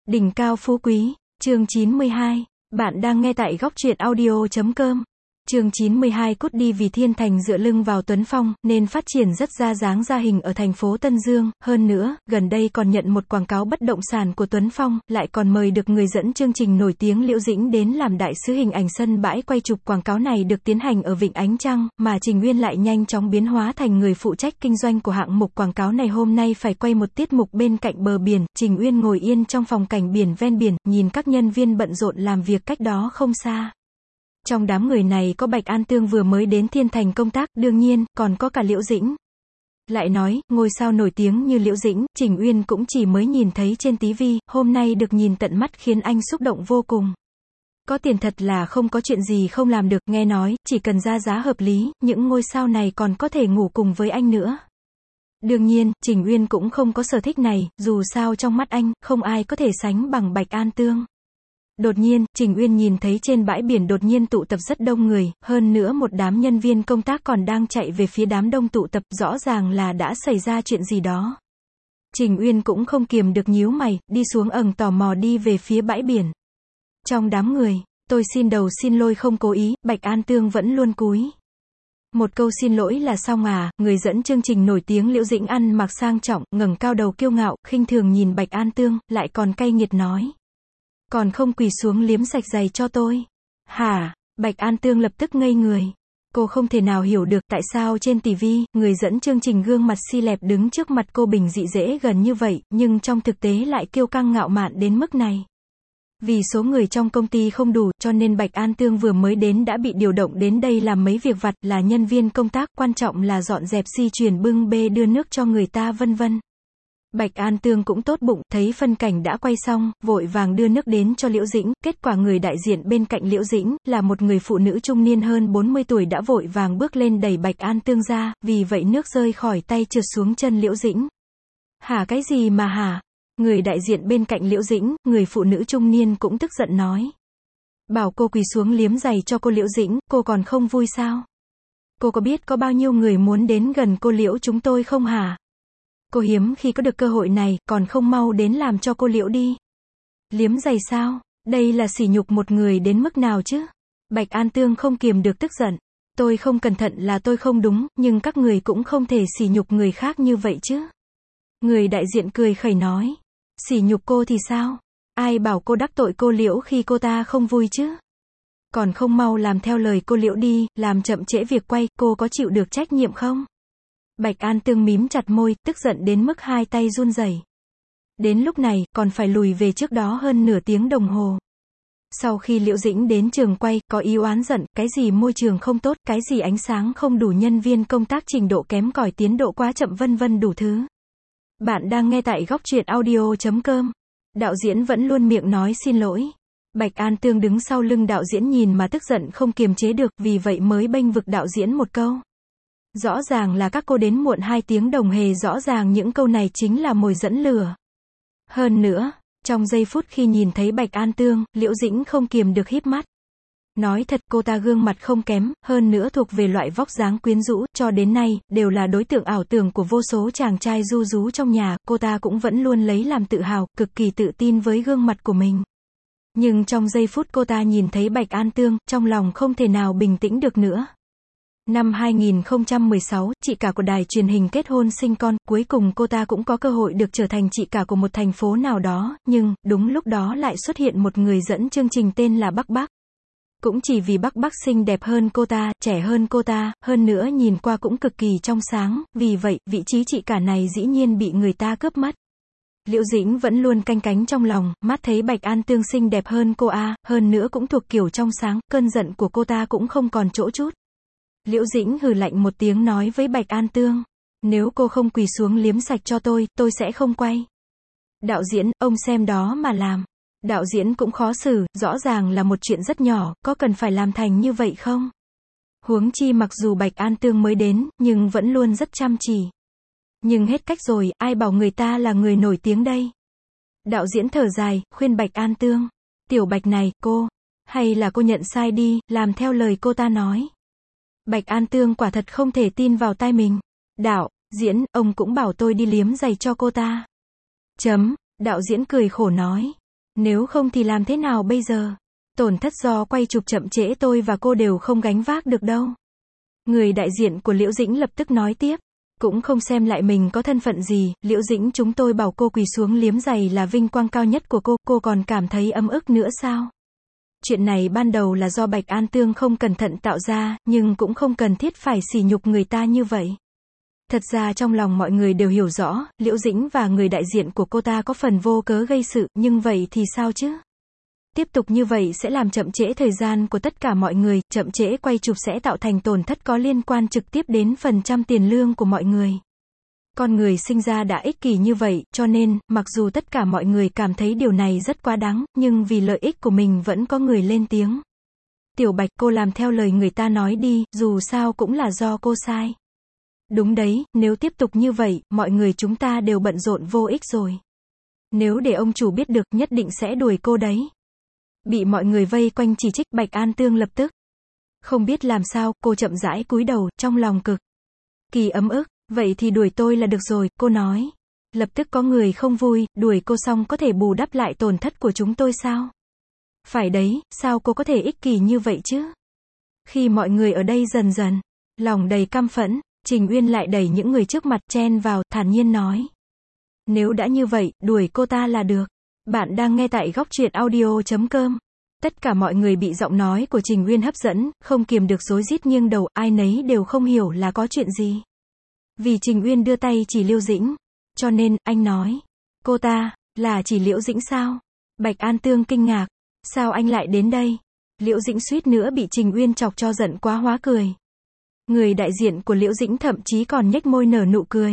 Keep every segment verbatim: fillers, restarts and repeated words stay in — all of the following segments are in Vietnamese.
Đỉnh cao phú quý, chương chín mươi hai. Bạn đang nghe tại góc truyện audio chấm com. Chương chín mươi hai. Cút đi. Vì Thiên Thành dựa lưng vào Tuấn Phong, nên phát triển rất ra dáng ra hình ở thành phố Tân Dương, hơn nữa, gần đây còn nhận một quảng cáo bất động sản của Tuấn Phong, lại còn mời được người dẫn chương trình nổi tiếng Liễu Dĩnh đến làm đại sứ hình ảnh. Sân bãi quay chụp quảng cáo này được tiến hành ở Vịnh Ánh Trăng, mà Trình Uyên lại nhanh chóng biến hóa thành người phụ trách kinh doanh của hạng mục quảng cáo này. Hôm nay phải quay một tiết mục bên cạnh bờ biển, Trình Uyên ngồi yên trong phòng cảnh biển ven biển, nhìn các nhân viên bận rộn làm việc cách đó không xa. Trong đám người này có Bạch An Tương vừa mới đến Thiên Thành công tác, đương nhiên, còn có cả Liễu Dĩnh. Lại nói, ngôi sao nổi tiếng như Liễu Dĩnh, Trình Uyên cũng chỉ mới nhìn thấy trên ti vi, hôm nay được nhìn tận mắt khiến anh xúc động vô cùng. Có tiền thật là không có chuyện gì không làm được, nghe nói, chỉ cần ra giá hợp lý, những ngôi sao này còn có thể ngủ cùng với anh nữa. Đương nhiên, Trình Uyên cũng không có sở thích này, dù sao trong mắt anh, không ai có thể sánh bằng Bạch An Tương. Đột nhiên, Trình Uyên nhìn thấy trên bãi biển đột nhiên tụ tập rất đông người, hơn nữa một đám nhân viên công tác còn đang chạy về phía đám đông tụ tập, rõ ràng là đã xảy ra chuyện gì đó. Trình Uyên cũng không kiềm được nhíu mày, đi xuống ầng tò mò đi về phía bãi biển. Trong đám người, tôi xin đầu xin lỗi không cố ý, Bạch An Tương vẫn luôn cúi. Một câu xin lỗi là xong à? Người dẫn chương trình nổi tiếng Liễu Dĩnh ăn mặc sang trọng, ngẩng cao đầu kiêu ngạo, khinh thường nhìn Bạch An Tương, lại còn cay nghiệt nói. Còn không quỳ xuống liếm sạch giày cho tôi. Hả? Bạch An Tương lập tức ngây người. Cô không thể nào hiểu được tại sao trên ti vi, người dẫn chương trình gương mặt xi lẹp đứng trước mặt cô bình dị dễ gần như vậy, nhưng trong thực tế lại kiêu căng ngạo mạn đến mức này. Vì số người trong công ty không đủ, cho nên Bạch An Tương vừa mới đến đã bị điều động đến đây làm mấy việc vặt, là nhân viên công tác, quan trọng là dọn dẹp di chuyển bưng bê đưa nước cho người ta vân vân. Bạch An Tương cũng tốt bụng, thấy phân cảnh đã quay xong, vội vàng đưa nước đến cho Liễu Dĩnh, kết quả người đại diện bên cạnh Liễu Dĩnh, là một người phụ nữ trung niên hơn bốn mươi tuổi đã vội vàng bước lên đẩy Bạch An Tương ra, vì vậy nước rơi khỏi tay trượt xuống chân Liễu Dĩnh. Hả cái gì mà hả? Người đại diện bên cạnh Liễu Dĩnh, người phụ nữ trung niên cũng tức giận nói. Bảo cô quỳ xuống liếm giày cho cô Liễu Dĩnh, cô còn không vui sao? Cô có biết có bao nhiêu người muốn đến gần cô Liễu chúng tôi không hả? Cô hiếm khi có được cơ hội này, còn không mau đến làm cho cô Liễu đi. Liếm giày sao? Đây là sỉ nhục một người đến mức nào chứ? Bạch An Tương không kiềm được tức giận. Tôi không cẩn thận là tôi không đúng, nhưng các người cũng không thể sỉ nhục người khác như vậy chứ. Người đại diện cười khẩy nói. Sỉ nhục cô thì sao? Ai bảo cô đắc tội cô Liễu khi cô ta không vui chứ? Còn không mau làm theo lời cô Liễu đi, làm chậm trễ việc quay, cô có chịu được trách nhiệm không? Bạch An Tương mím chặt môi, tức giận đến mức hai tay run rẩy. Đến lúc này, còn phải lùi về trước đó hơn nửa tiếng đồng hồ. Sau khi Liễu Dĩnh đến trường quay, có ý oán giận, cái gì môi trường không tốt, cái gì ánh sáng không đủ, nhân viên công tác trình độ kém cỏi, tiến độ quá chậm vân vân đủ thứ. Bạn đang nghe tại góc truyện audio chấm com. Đạo diễn vẫn luôn miệng nói xin lỗi. Bạch An Tương đứng sau lưng đạo diễn nhìn mà tức giận không kiềm chế được, vì vậy mới bênh vực đạo diễn một câu. Rõ ràng là các cô đến muộn hai tiếng đồng hồ, rõ ràng những câu này chính là mồi dẫn lừa. Hơn nữa, trong giây phút khi nhìn thấy Bạch An Tương, Liễu Dĩnh không kiềm được híp mắt. Nói thật, cô ta gương mặt không kém, hơn nữa thuộc về loại vóc dáng quyến rũ, cho đến nay, đều là đối tượng ảo tưởng của vô số chàng trai ru rú trong nhà, cô ta cũng vẫn luôn lấy làm tự hào, cực kỳ tự tin với gương mặt của mình. Nhưng trong giây phút cô ta nhìn thấy Bạch An Tương, trong lòng không thể nào bình tĩnh được nữa. Năm hai nghìn không trăm mười sáu, chị cả của đài truyền hình kết hôn sinh con, cuối cùng cô ta cũng có cơ hội được trở thành chị cả của một thành phố nào đó, nhưng, đúng lúc đó lại xuất hiện một người dẫn chương trình tên là Bắc Bắc. Cũng chỉ vì Bắc Bắc xinh đẹp hơn cô ta, trẻ hơn cô ta, hơn nữa nhìn qua cũng cực kỳ trong sáng, vì vậy, vị trí chị cả này dĩ nhiên bị người ta cướp mất. Liễu Dĩnh vẫn luôn canh cánh trong lòng, mắt thấy Bạch An Tương xinh đẹp hơn cô a, hơn nữa cũng thuộc kiểu trong sáng, cơn giận của cô ta cũng không còn chỗ chút. Liễu Dĩnh hừ lạnh một tiếng nói với Bạch An Tương. Nếu cô không quỳ xuống liếm sạch cho tôi, tôi sẽ không quay. Đạo diễn, ông xem đó mà làm. Đạo diễn cũng khó xử, rõ ràng là một chuyện rất nhỏ, có cần phải làm thành như vậy không? Huống chi mặc dù Bạch An Tương mới đến, nhưng vẫn luôn rất chăm chỉ. Nhưng hết cách rồi, ai bảo người ta là người nổi tiếng đây? Đạo diễn thở dài, khuyên Bạch An Tương. Tiểu Bạch này, cô, hay là cô nhận sai đi, làm theo lời cô ta nói. Bạch An Tương quả thật không thể tin vào tai mình. Đạo diễn, ông cũng bảo tôi đi liếm giày cho cô ta. Chấm, đạo diễn cười khổ nói. Nếu không thì làm thế nào bây giờ? Tổn thất do quay chụp chậm trễ tôi và cô đều không gánh vác được đâu. Người đại diện của Liễu Dĩnh lập tức nói tiếp. Cũng không xem lại mình có thân phận gì, Liễu Dĩnh chúng tôi bảo cô quỳ xuống liếm giày là vinh quang cao nhất của cô, cô còn cảm thấy ấm ức nữa sao? Chuyện này ban đầu là do Bạch An Tương không cẩn thận tạo ra, nhưng cũng không cần thiết phải sỉ nhục người ta như vậy. Thật ra trong lòng mọi người đều hiểu rõ, Liễu Dĩnh và người đại diện của cô ta có phần vô cớ gây sự, nhưng vậy thì sao chứ? Tiếp tục như vậy sẽ làm chậm trễ thời gian của tất cả mọi người, chậm trễ quay chụp sẽ tạo thành tổn thất có liên quan trực tiếp đến phần trăm tiền lương của mọi người. Con người sinh ra đã ích kỷ như vậy, cho nên, mặc dù tất cả mọi người cảm thấy điều này rất quá đáng, nhưng vì lợi ích của mình vẫn có người lên tiếng. Tiểu Bạch, cô làm theo lời người ta nói đi, dù sao cũng là do cô sai. Đúng đấy, nếu tiếp tục như vậy, mọi người chúng ta đều bận rộn vô ích rồi. Nếu để ông chủ biết được, nhất định sẽ đuổi cô đấy. Bị mọi người vây quanh chỉ trích, Bạch An Tương lập tức không biết làm sao, cô chậm rãi cúi đầu, trong lòng cực kỳ ấm ức. Vậy thì đuổi tôi là được rồi, cô nói. Lập tức có người không vui, đuổi cô xong có thể bù đắp lại tổn thất của chúng tôi sao? Phải đấy, sao cô có thể ích kỷ như vậy chứ? Khi mọi người ở đây dần dần lòng đầy căm phẫn, Trình Uyên lại đẩy những người trước mặt chen vào, thản nhiên nói. Nếu đã như vậy, đuổi cô ta là được. Bạn đang nghe tại góc truyện audio chấm com. Tất cả mọi người bị giọng nói của Trình Uyên hấp dẫn, không kiềm được rối rít nghiêng đầu, ai nấy đều không hiểu là có chuyện gì. Vì Trình Uyên đưa tay chỉ Liễu Dĩnh, cho nên, anh nói. Cô ta, là chỉ Liễu Dĩnh sao? Bạch An Tương kinh ngạc. Sao anh lại đến đây? Liễu Dĩnh suýt nữa bị Trình Uyên chọc cho giận quá hóa cười. Người đại diện của Liễu Dĩnh thậm chí còn nhếch môi nở nụ cười.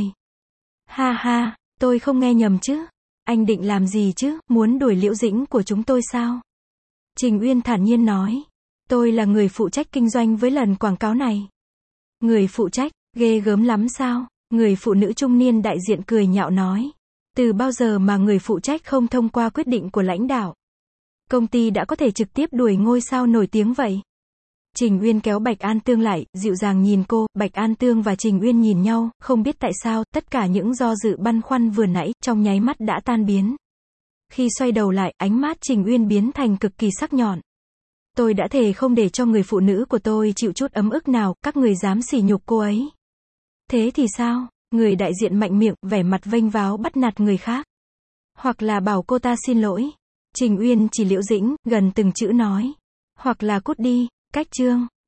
Ha ha, tôi không nghe nhầm chứ? Anh định làm gì chứ, muốn đuổi Liễu Dĩnh của chúng tôi sao? Trình Uyên thản nhiên nói. Tôi là người phụ trách kinh doanh với lần quảng cáo này. Người phụ trách, ghê gớm lắm sao? Người phụ nữ trung niên đại diện cười nhạo nói. Từ bao giờ mà người phụ trách không thông qua quyết định của lãnh đạo? Công ty đã có thể trực tiếp đuổi ngôi sao nổi tiếng vậy? Trình Uyên kéo Bạch An Tương lại, dịu dàng nhìn cô, Bạch An Tương và Trình Uyên nhìn nhau, không biết tại sao, tất cả những do dự băn khoăn vừa nãy, trong nháy mắt đã tan biến. Khi xoay đầu lại, ánh mắt Trình Uyên biến thành cực kỳ sắc nhọn. Tôi đã thề không để cho người phụ nữ của tôi chịu chút ấm ức nào, các người dám sỉ nhục cô ấy. Thế thì sao? Người đại diện mạnh miệng, vẻ mặt vênh váo bắt nạt người khác. Hoặc là bảo cô ta xin lỗi. Trình Uyên chỉ Liễu Dĩnh, gần từng chữ nói. Hoặc là cút đi, cách chương.